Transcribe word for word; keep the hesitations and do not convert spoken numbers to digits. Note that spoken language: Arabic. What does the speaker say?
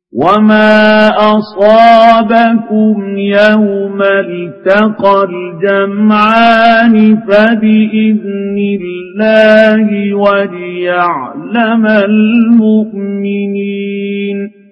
وما أصابكم يوم التقى الجمعان فبإذن الله وليعلم المؤمنين